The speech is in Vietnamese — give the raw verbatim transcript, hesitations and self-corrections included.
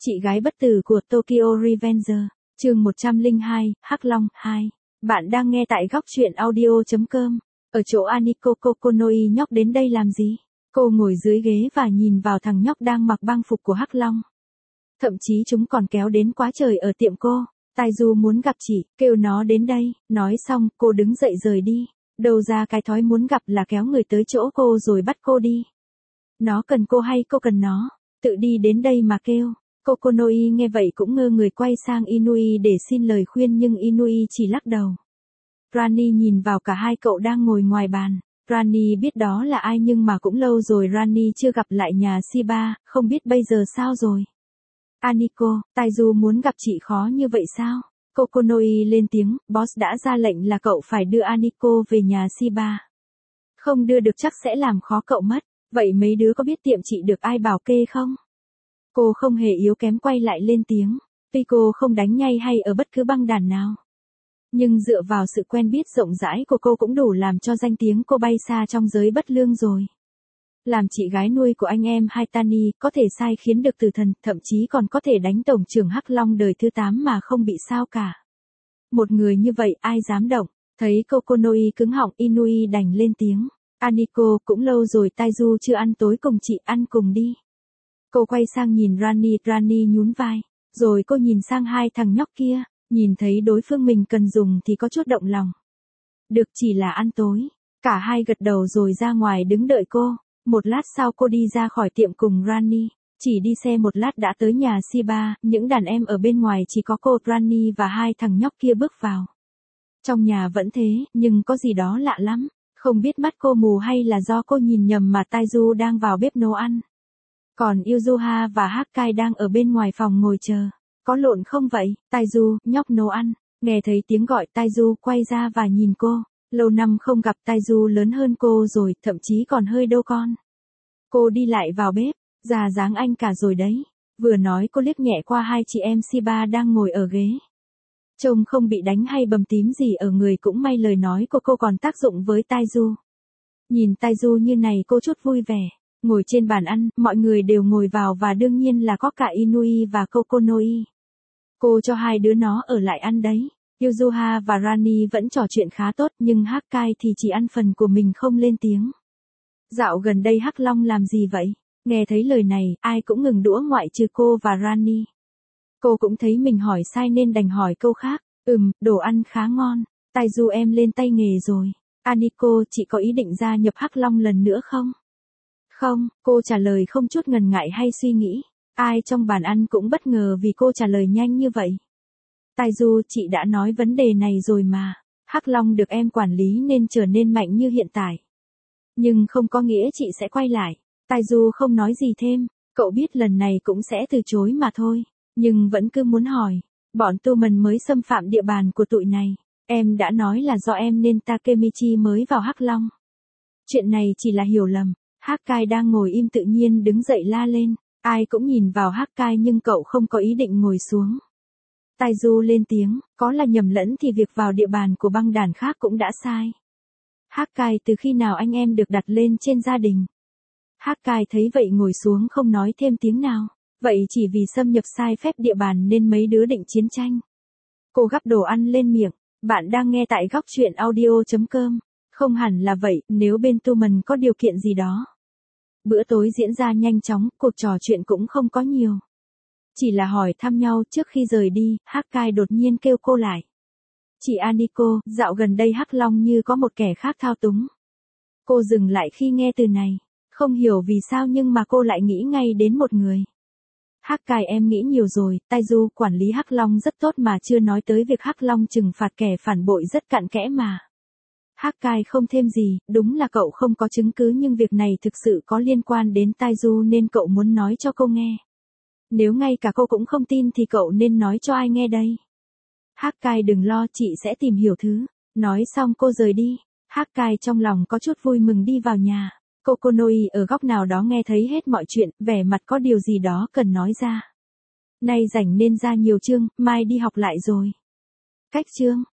Chị gái bất tử của Tokyo Revenger, chương một trăm lẻ hai, Hắc Long hai. Bạn đang nghe tại góc truyện audio chấm com. Ở chỗ Aniko Kokonoi nhóc đến đây làm gì? Cô ngồi dưới ghế và nhìn vào thằng nhóc đang mặc băng phục của Hắc Long. Thậm chí chúng còn kéo đến quá trời ở tiệm cô. Taiju muốn gặp chị, kêu nó đến đây. Nói xong, cô đứng dậy rời đi. Đầu ra cái thói muốn gặp là kéo người tới chỗ cô rồi bắt cô đi. Nó cần cô hay cô cần nó? Tự đi đến đây mà kêu. Kokonoi nghe vậy cũng ngơ người quay sang Inui để xin lời khuyên nhưng Inui chỉ lắc đầu. Rani nhìn vào cả hai cậu đang ngồi ngoài bàn. Rani biết đó là ai nhưng mà cũng lâu rồi Rani chưa gặp lại nhà Shiba, không biết bây giờ sao rồi. Aniko, Taiju muốn gặp chị khó như vậy sao? Kokonoi lên tiếng, boss đã ra lệnh là cậu phải đưa Aniko về nhà Shiba. Không đưa được chắc sẽ làm khó cậu mất, vậy mấy đứa có biết tiệm chị được ai bảo kê không? Cô không hề yếu kém quay lại lên tiếng, tuy cô không đánh nhay hay ở bất cứ băng đàn nào. Nhưng dựa vào sự quen biết rộng rãi của cô cũng đủ làm cho danh tiếng cô bay xa trong giới bất lương rồi. Làm chị gái nuôi của anh em Haitani, có thể sai khiến được tử thần, thậm chí còn có thể đánh tổng trưởng Hắc Long đời thứ tám mà không bị sao cả. Một người như vậy ai dám động, thấy Kokonoi cứng họng Inui đành lên tiếng. Aniko, cũng lâu rồi Taiju chưa ăn tối cùng chị, ăn cùng đi. Cô quay sang nhìn Rani, Rani nhún vai. Rồi cô nhìn sang hai thằng nhóc kia, nhìn thấy đối phương mình cần dùng thì có chút động lòng. Được, chỉ là ăn tối. Cả hai gật đầu rồi ra ngoài đứng đợi cô. Một lát sau cô đi ra khỏi tiệm cùng Rani. Chỉ đi xe một lát đã tới nhà Shiba, những đàn em ở bên ngoài chỉ có cô, Rani và hai thằng nhóc kia bước vào. Trong nhà vẫn thế, nhưng có gì đó lạ lắm. Không biết mắt cô mù hay là do cô nhìn nhầm mà Taiju đang vào bếp nấu ăn. Còn Yuzuha và Hakkai đang ở bên ngoài phòng ngồi chờ. Có lộn không vậy? Taiju, nhóc nấu ăn. Nghe thấy tiếng gọi Taiju quay ra và nhìn cô. Lâu năm không gặp Taiju lớn hơn cô rồi, thậm chí còn hơi đô con. Cô đi lại vào bếp, già dáng anh cả rồi đấy. Vừa nói cô liếc nhẹ qua hai chị em Shiba đang ngồi ở ghế. Trông không bị đánh hay bầm tím gì ở người cũng may lời nói của cô còn tác dụng với Taiju. Nhìn Taiju như này cô chút vui vẻ. Ngồi trên bàn ăn, mọi người đều ngồi vào và đương nhiên là có cả Inui và Kokonoi. Cô cho hai đứa nó ở lại ăn đấy. Yuzuha và Rani vẫn trò chuyện khá tốt nhưng Hakkai thì chỉ ăn phần của mình không lên tiếng. Dạo gần đây Hắc Long làm gì vậy? Nghe thấy lời này, ai cũng ngừng đũa ngoại trừ cô và Rani. Cô cũng thấy mình hỏi sai nên đành hỏi câu khác. Ừm, đồ ăn khá ngon. Taiju em lên tay nghề rồi. Aniko, chị có ý định gia nhập Hắc Long lần nữa không? Không, cô trả lời không chút ngần ngại hay suy nghĩ. Ai trong bàn ăn cũng bất ngờ vì cô trả lời nhanh như vậy. Taiju, chị đã nói vấn đề này rồi mà. Hắc Long được em quản lý nên trở nên mạnh như hiện tại. Nhưng không có nghĩa chị sẽ quay lại. Taiju không nói gì thêm. Cậu biết lần này cũng sẽ từ chối mà thôi. Nhưng vẫn cứ muốn hỏi. Bọn Tumen mới xâm phạm địa bàn của tụi này. Em đã nói là do em nên Takemichi mới vào Hắc Long. Chuyện này chỉ là hiểu lầm. Hakkai đang ngồi im tự nhiên đứng dậy la lên. Ai cũng nhìn vào Hakkai nhưng cậu không có ý định ngồi xuống. Taiju lên tiếng, có là nhầm lẫn thì việc vào địa bàn của băng đàn khác cũng đã sai. Hakkai, từ khi nào anh em được đặt lên trên gia đình? Hakkai thấy vậy ngồi xuống không nói thêm tiếng nào. Vậy chỉ vì xâm nhập sai phép địa bàn nên mấy đứa định chiến tranh. Cô gắp đồ ăn lên miệng. Bạn đang nghe tại góc truyện audio chấm com. Không hẳn là vậy, nếu bên Tumen có điều kiện gì đó. Bữa tối diễn ra nhanh chóng, cuộc trò chuyện cũng không có nhiều. Chỉ là hỏi thăm nhau trước khi rời đi, Hakkai đột nhiên kêu cô lại. Chị Aniko, dạo gần đây Hắc Long như có một kẻ khác thao túng. Cô dừng lại khi nghe từ này. Không hiểu vì sao nhưng mà cô lại nghĩ ngay đến một người. Hakkai, em nghĩ nhiều rồi, Taiju quản lý Hắc Long rất tốt mà chưa nói tới việc Hắc Long trừng phạt kẻ phản bội rất cặn kẽ mà. Hakkai không thêm gì, đúng là cậu không có chứng cứ nhưng việc này thực sự có liên quan đến Taiju nên cậu muốn nói cho cô nghe. Nếu ngay cả cô cũng không tin thì cậu nên nói cho ai nghe đây? Hakkai, đừng lo, chị sẽ tìm hiểu thứ. Nói xong cô rời đi. Hakkai trong lòng có chút vui mừng đi vào nhà. Kokonoi ở góc nào đó nghe thấy hết mọi chuyện, vẻ mặt có điều gì đó cần nói ra. Nay rảnh nên ra nhiều chương, mai đi học lại rồi. Cách chương.